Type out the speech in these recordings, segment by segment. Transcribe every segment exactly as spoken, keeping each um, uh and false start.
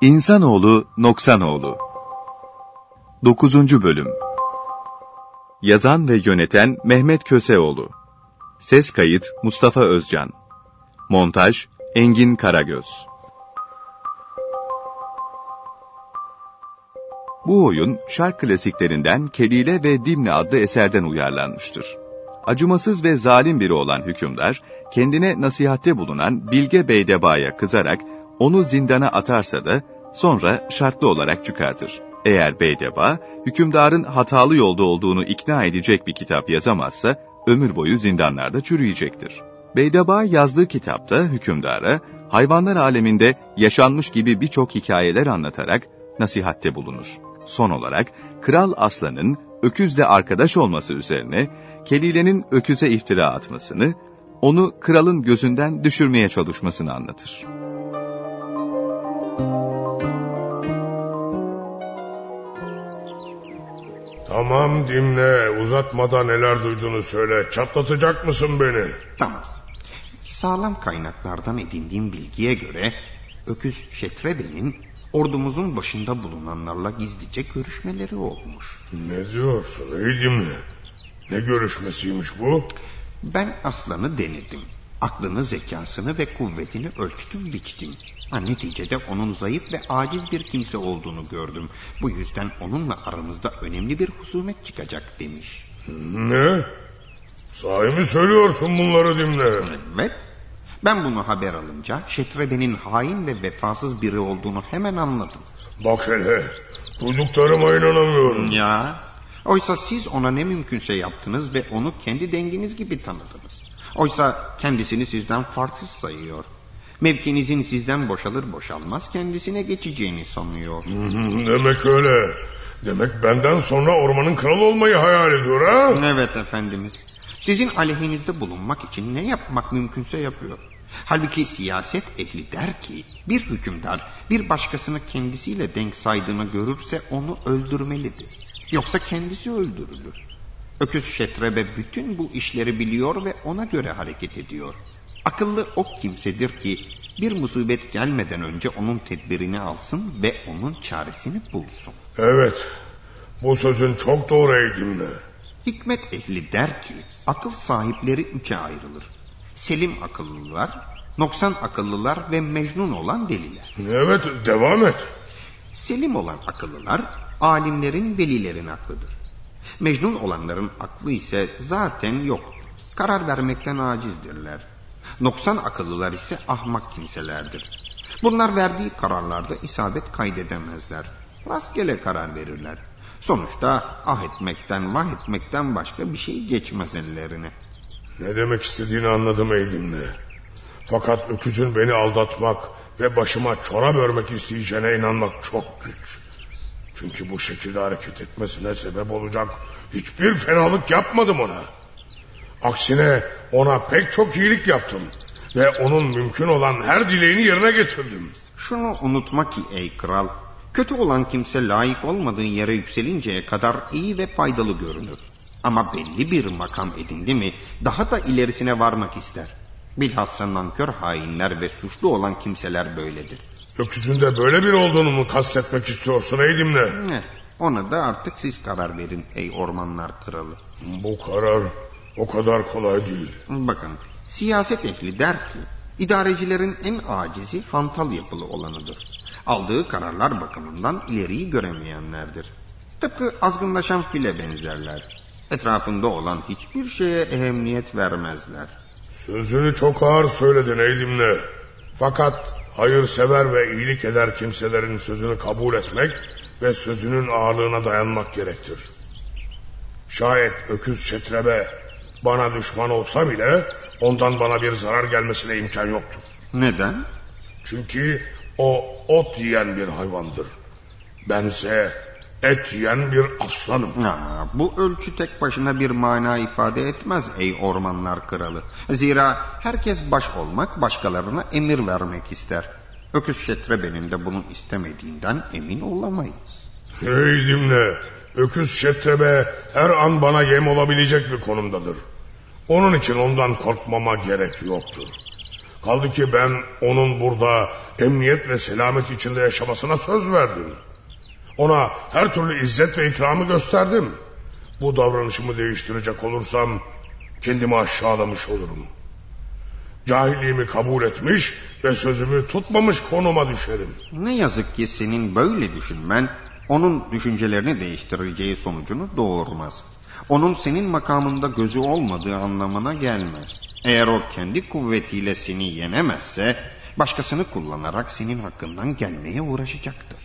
İnsanoğlu Noksanoğlu dokuzuncu Bölüm. Yazan ve yöneten Mehmet Köseoğlu. Ses kayıt Mustafa Özcan. Montaj Engin Karagöz. Bu oyun şark klasiklerinden Kelile ve Dimne adlı eserden uyarlanmıştır. Acımasız ve zalim biri olan hükümdar, kendine nasihatte bulunan Bilge Beydeba'ya kızarak onu zindana atarsa da sonra şartlı olarak çıkartır. Eğer Beydeba, hükümdarın hatalı yolda olduğunu ikna edecek bir kitap yazamazsa, ömür boyu zindanlarda çürüyecektir. Beydeba yazdığı kitapta hükümdara, hayvanlar aleminde yaşanmış gibi birçok hikayeler anlatarak nasihatte bulunur. Son olarak, Kral Aslan'ın öküzle arkadaş olması üzerine, Kelile'nin öküze iftira atmasını, onu kralın gözünden düşürmeye çalışmasını anlatır. Tamam Dimne, uzatmadan neler duyduğunu söyle. Çatlatacak mısın beni? Tamam. Sağlam kaynaklardan edindiğim bilgiye göre Öküz Şetrebe'nin ordumuzun başında bulunanlarla gizlice görüşmeleri olmuş. Ne diyorsun ey Dimne? Ne görüşmesiymiş bu? Ben aslanı denedim. Aklını, zekasını ve kuvvetini ölçtüm, biçtim. Ha, neticede onun zayıf ve aciz bir kimse olduğunu gördüm. Bu yüzden onunla aramızda önemli bir husumet çıkacak demiş. Ne? Sahi mi söylüyorsun bunları Dimne? Evet. Ben bunu haber alınca Şetrebe'nin hain ve vefasız biri olduğunu hemen anladım. Bak hele, duyduklarıma inanamıyorum. Ya, oysa siz ona ne mümkünse yaptınız ve onu kendi denginiz gibi tanıdınız. Oysa kendisini sizden farksız sayıyor. Mevkinizin sizden boşalır boşalmaz kendisine geçeceğini sanıyor. Demek öyle. Demek benden sonra ormanın kralı olmayı hayal ediyor ha? Evet efendimiz. Sizin aleyhinizde bulunmak için ne yapmak mümkünse yapıyor. Halbuki siyaset ehli der ki bir hükümdar bir başkasını kendisiyle denk saydığını görürse onu öldürmelidir. Yoksa kendisi öldürülür. Öküz Şetrebe bütün bu işleri biliyor ve ona göre hareket ediyor. Akıllı o kimsedir ki bir musibet gelmeden önce onun tedbirini alsın ve onun çaresini bulsun. Evet, bu sözün çok doğru ey Dimne. Hikmet ehli der ki akıl sahipleri üçe ayrılır. Selim akıllılar, noksan akıllılar ve mecnun olan deliler. Evet, devam et. Selim olan akıllılar alimlerin, velilerin aklıdır. Mecnun olanların aklı ise zaten yoktur. Karar vermekten acizdirler. Noksan akıllılar ise ahmak kimselerdir. Bunlar verdiği kararlarda isabet kaydedemezler. Rastgele karar verirler. Sonuçta ah etmekten, vah etmekten başka bir şey geçmez ellerine. Ne demek istediğini anladım ey Dimne. Fakat öküzün beni aldatmak ve başıma çorap örmek isteyeceğine inanmak çok güç. Çünkü bu şekilde hareket etmesine sebep olacak hiçbir fenalık yapmadım ona. Aksine ona pek çok iyilik yaptım ve onun mümkün olan her dileğini yerine getirdim. Şunu unutma ki ey kral, kötü olan kimse layık olmadığı yere yükselinceye kadar iyi ve faydalı görünür. Ama belli bir makam edindi mi daha da ilerisine varmak ister. Bilhassa nankör hainler ve suçlu olan kimseler böyledir. Öküzün de böyle bir olduğunu mu kastetmek istiyorsun ey Dimne? Ne? Ona da artık siz karar verin ey ormanlar kralı. Bu karar o kadar kolay değil. Bakın, siyaset ehli der ki idarecilerin en acizi hantal yapılı olanıdır. Aldığı kararlar bakımından ileriyi göremeyenlerdir. Tıpkı azgınlaşan file benzerler. Etrafında olan hiçbir şeye ehemmiyet vermezler. Sözünü çok ağır söyledin ey Dimne. Fakat hayırsever ve iyilik eder kimselerin sözünü kabul etmek ve sözünün ağırlığına dayanmak gerektir. Şayet Öküz Şetrebe bana düşman olsa bile ondan bana bir zarar gelmesine imkan yoktur. Neden? Çünkü o ot yiyen bir hayvandır. Bense et yiyen bir aslanım. Ha, bu ölçü tek başına bir mana ifade etmez ey ormanlar kralı. Zira herkes baş olmak, başkalarına emir vermek ister. Öküz Şetrebe'nin de bunu istemediğinden emin olamayız. Hey Dimne, Öküz Şetrebe her an bana yem olabilecek bir konumdadır. Onun için ondan korkmama gerek yoktur. Kaldı ki ben onun burada emniyet ve selamet içinde yaşamasına söz verdim. Ona her türlü izzet ve ikramı gösterdim. Bu davranışımı değiştirecek olursam kendimi aşağılamış olurum. Cahilliğimi kabul etmiş ve sözümü tutmamış konuma düşerim. Ne yazık ki senin böyle düşünmen onun düşüncelerini değiştireceği sonucunu doğurmaz. Onun senin makamında gözü olmadığı anlamına gelmez. Eğer o kendi kuvvetiyle seni yenemezse başkasını kullanarak senin hakkından gelmeye uğraşacaktır.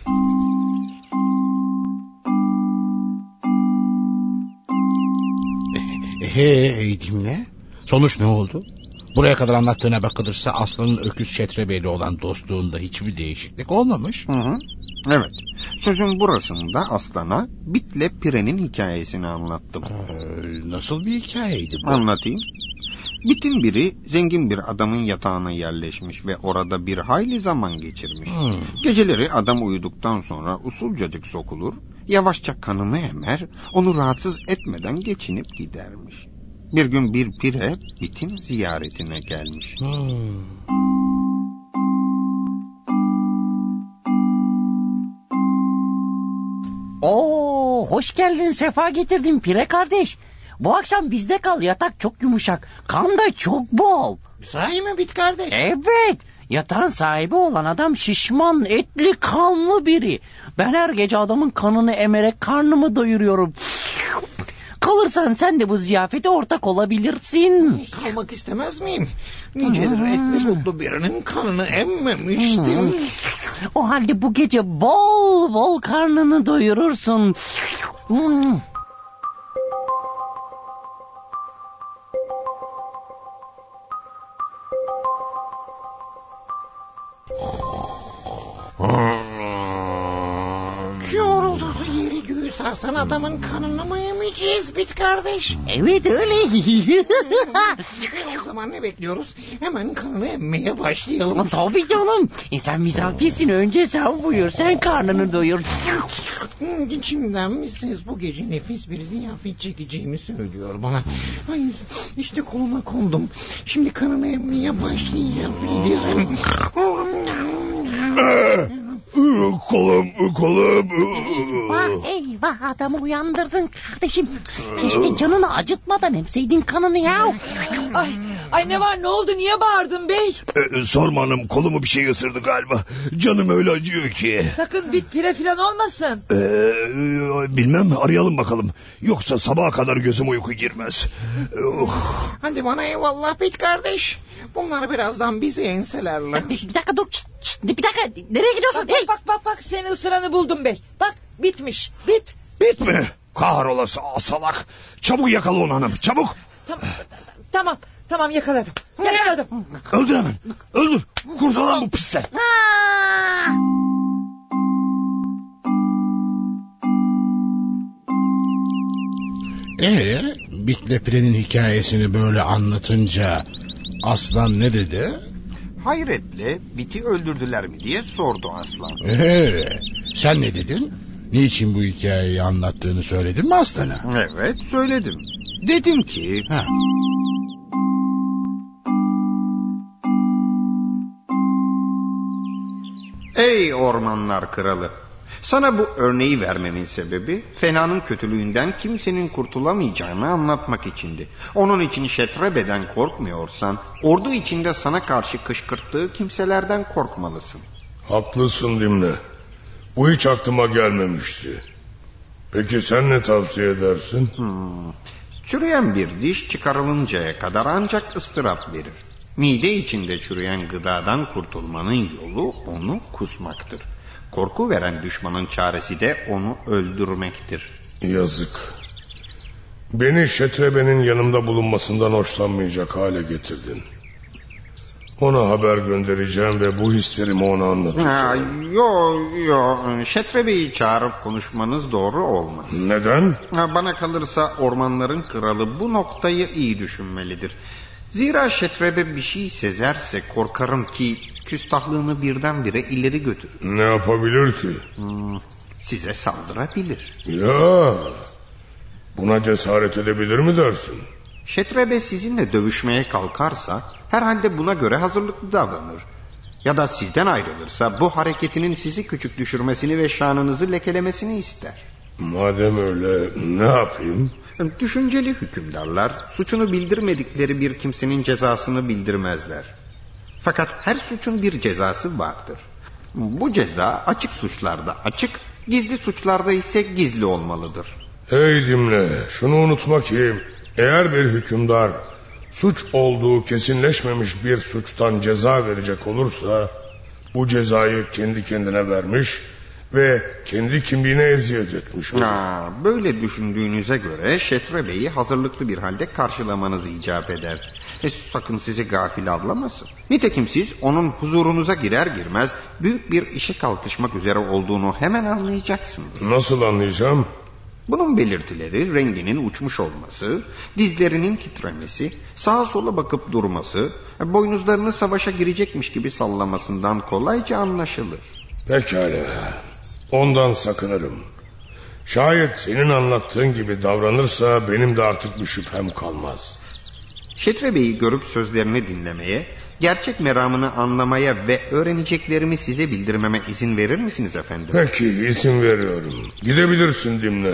Hey dinle. Sonuç ne oldu? Buraya kadar anlattığına bakılırsa Aslan'ın Öküz Şetrebe'yle olan dostluğunda hiçbir değişiklik olmamış. Hı hı. Evet. Sözün burasında Aslan'a Bit'le Pire'nin hikayesini anlattım. Ee, nasıl bir hikayeydi bu? Anlatayım. Bit'in biri zengin bir adamın yatağına yerleşmiş ve orada bir hayli zaman geçirmiş. Hmm. Geceleri adam uyuduktan sonra usulcacık sokulur, yavaşça kanını emer, onu rahatsız etmeden geçinip gidermiş. Bir gün bir pire Bit'in ziyaretine gelmiş. Hmm. Oo, hoş geldin, sefa getirdin Pire kardeş. Bu akşam bizde kal, yatak çok yumuşak, kan da çok bol. Sahi mi Bit kardeş? Evet, yatağın sahibi olan adam şişman, etli, kanlı biri. Ben her gece adamın kanını emerek karnımı doyuruyorum. Kalırsan sen de bu ziyafete ortak olabilirsin. Kalmak istemez miyim? Nicedir etli butlu birinin kanını emmemiştim. O halde bu gece bol bol karnını doyurursun. Hmm. Yoruldu yeri göğü sarsan adamın kanını mı emeceğiz Bit kardeş? Evet öyle. O zaman ne bekliyoruz? Hemen kanını emmeye başlayalım. Tabii canım. E sen misafirsin, önce sen buyur, sen karnını doyur. İçimden bir ses bu gece nefis bir ziyafet çekeceğimi söylüyor bana. Ay, işte koluna kondum. Şimdi kanını emmeye başlayabilirim. Kolum, kolum. Eyvah, eyvah, adamı uyandırdın kardeşim. Keşke canını acıtmadan emseydin kanını ya. Ay, ay ne var, ne oldu, niye bağırdın bey? Ee, sorma hanım, kolumu bir şey ısırdı galiba. Canım öyle acıyor ki. Sakın Bit Pire falan olmasın. Ee, bilmem, arayalım bakalım. Yoksa sabaha kadar gözüm uyku girmez. Oh. Hadi bana eyvallah Bit kardeş. Bunlar birazdan bizi enselerler. Bir, bir dakika dur. Şişt, şişt, bir dakika, nereye gidiyorsun? Bak, bak bak bak, seni ısıranı buldum bey. Bak, bitmiş, bit. Bit mi? Kahrolası asalak. Çabuk yakala onu hanım, çabuk. Tamam, tamam, tamam, yakaladım. Yakaladım. Öldür hemen, öldür. Kurtulan bu pisler. Ee, Bit'le Pire'nin hikayesini böyle anlatınca Aslan ne dedi? Hayretle Bit'i öldürdüler mi diye sordu Aslan. Ee, sen ne dedin? Niçin bu hikayeyi anlattığını söyledin mi Aslan'a? Evet, söyledim. Dedim ki... Ha. Ey ormanlar kralı! Sana bu örneği vermemin sebebi fenanın kötülüğünden kimsenin kurtulamayacağını anlatmak içindi. Onun için Şetrebe'den korkmuyorsan ordu içinde sana karşı kışkırttığı kimselerden korkmalısın. Haklısın Dimne. Bu hiç aklıma gelmemişti. Peki sen ne tavsiye edersin? Hmm. Çürüyen bir diş çıkarılıncaya kadar ancak ıstırap verir. Mide içinde çürüyen gıdadan kurtulmanın yolu onu kusmaktır. Korku veren düşmanın çaresi de onu öldürmektir. Yazık. Beni Şetrebe'nin yanımda bulunmasından hoşlanmayacak hale getirdin. Ona haber göndereceğim ve bu hislerimi ona anlatacağım. Yo yo, Şetrebe'yi çağırıp konuşmanız doğru olmaz. Neden? Bana kalırsa ormanların kralı bu noktayı iyi düşünmelidir. Zira Şetrebe bir şey sezerse korkarım ki küstahlığını birdenbire ileri götürür. Ne yapabilir ki? Hmm, size saldırabilir. Ya, buna cesaret edebilir mi dersin? Şetrebe sizinle dövüşmeye kalkarsa herhalde buna göre hazırlıklı davranır. Ya da sizden ayrılırsa bu hareketinin sizi küçük düşürmesini ve şanınızı lekelemesini ister. Madem öyle ne yapayım? Düşünceli hükümdarlar suçunu bildirmedikleri bir kimsenin cezasını bildirmezler. Fakat her suçun bir cezası vardır. Bu ceza açık suçlarda açık, gizli suçlarda ise gizli olmalıdır. Hey dinle, şunu unutma ki eğer bir hükümdar suç olduğu kesinleşmemiş bir suçtan ceza verecek olursa bu cezayı kendi kendine vermiş ve kendi kimliğine eziyet etmiş olur. Ha, böyle düşündüğünüze göre Şetrebe'yi hazırlıklı bir halde karşılamanız icap eder. E, sakın sizi gafil avlamasın. Nitekim siz onun huzurunuza girer girmez büyük bir işe kalkışmak üzere olduğunu hemen anlayacaksınız. Nasıl anlayacağım? Bunun belirtileri renginin uçmuş olması, dizlerinin titremesi, sağa sola bakıp durması, boynuzlarını savaşa girecekmiş gibi sallamasından kolayca anlaşılır. Pekala, ondan sakınırım. Şayet senin anlattığın gibi davranırsa benim de artık bir şüphem kalmaz. Şetrebe'yi görüp sözlerini dinlemeye, gerçek meramını anlamaya ve öğreneceklerimi size bildirmeme izin verir misiniz efendim? Peki, izin veriyorum. Gidebilirsin Dimne.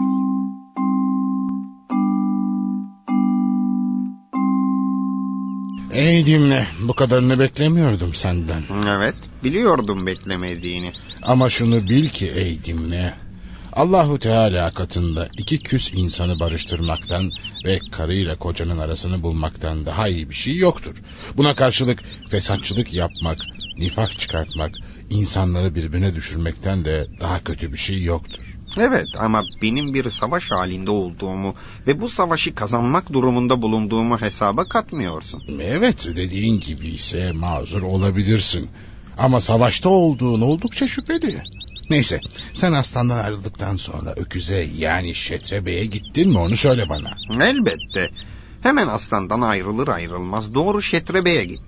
Ey Dimne, bu kadarını beklemiyordum senden. Evet, biliyordum beklemediğini. Ama şunu bil ki ey Dimne, Allahu Teala katında iki küs insanı barıştırmaktan ve karıyla kocanın arasını bulmaktan daha iyi bir şey yoktur. Buna karşılık fesatçılık yapmak, nifak çıkartmak, insanları birbirine düşürmekten de daha kötü bir şey yoktur. Evet, ama benim bir savaş halinde olduğumu ve bu savaşı kazanmak durumunda bulunduğumu hesaba katmıyorsun. Evet, dediğin gibi ise mazur olabilirsin. Ama savaşta olduğun oldukça şüpheli. Neyse, sen aslandan ayrıldıktan sonra öküze yani Şetrebe'ye gittin mi onu söyle bana. Elbette. Hemen aslandan ayrılır ayrılmaz doğru Şetrebe'ye git.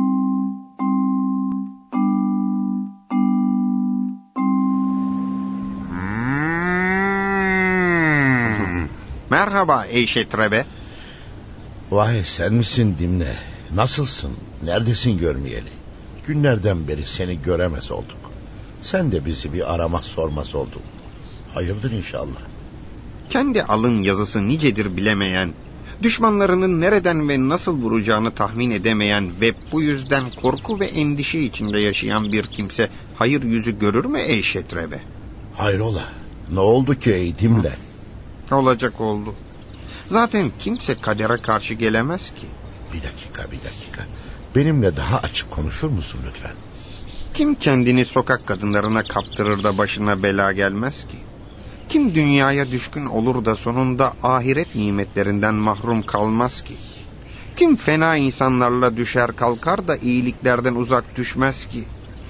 Merhaba ey Şetrebe. Vay, sen misin Dimne? Nasılsın? Neredesin görmeyeli? Günlerden beri seni göremez olduk. Sen de bizi bir aramaz sormaz oldun. Hayırdır inşallah. Kendi alın yazısı nicedir bilemeyen, düşmanlarının nereden ve nasıl vuracağını tahmin edemeyen ve bu yüzden korku ve endişe içinde yaşayan bir kimse hayır yüzü görür mü ey Şetrebe? Hayrola? Ne oldu ki ey Dimne? Olacak oldu. Zaten kimse kadere karşı gelemez ki. Bir dakika, bir dakika. Benimle daha açık konuşur musun lütfen? Kim kendini sokak kadınlarına kaptırır da başına bela gelmez ki? Kim dünyaya düşkün olur da sonunda ahiret nimetlerinden mahrum kalmaz ki? Kim fena insanlarla düşer kalkar da iyiliklerden uzak düşmez ki?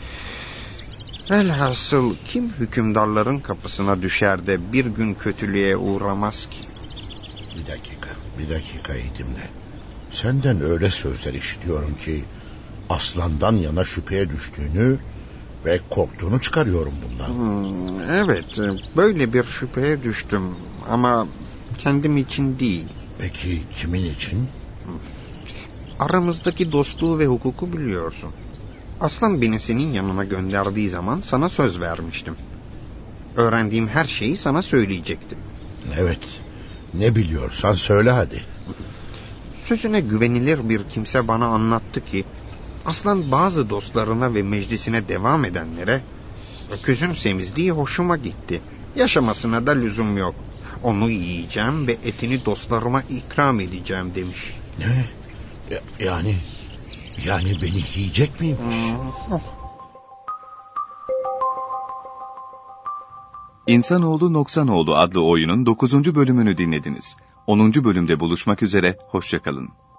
Velhasıl kim hükümdarların kapısına düşer de bir gün kötülüğe uğramaz ki? Bir dakika, bir dakika Dimne. Senden öyle sözler işitiyorum ki aslandan yana şüpheye düştüğünü ve korktuğunu çıkarıyorum bundan. Hmm, evet, böyle bir şüpheye düştüm ama kendim için değil. Peki kimin için? Aramızdaki dostluğu ve hukuku biliyorsun. Aslan beni senin yanına gönderdiği zaman sana söz vermiştim. Öğrendiğim her şeyi sana söyleyecektim. Evet, ne biliyorsan söyle hadi. Sözüne güvenilir bir kimse bana anlattı ki aslan bazı dostlarına ve meclisine devam edenlere öküzün semizliği hoşuma gitti, yaşamasına da lüzum yok, onu yiyeceğim ve etini dostlarıma ikram edeceğim demiş. Ne? Yani yani beni yiyecek miymiş? Hmm. İnsanoğlu Noksanoğlu adlı oyunun dokuzuncu bölümünü dinlediniz. onuncu bölümde buluşmak üzere, hoşça kalın.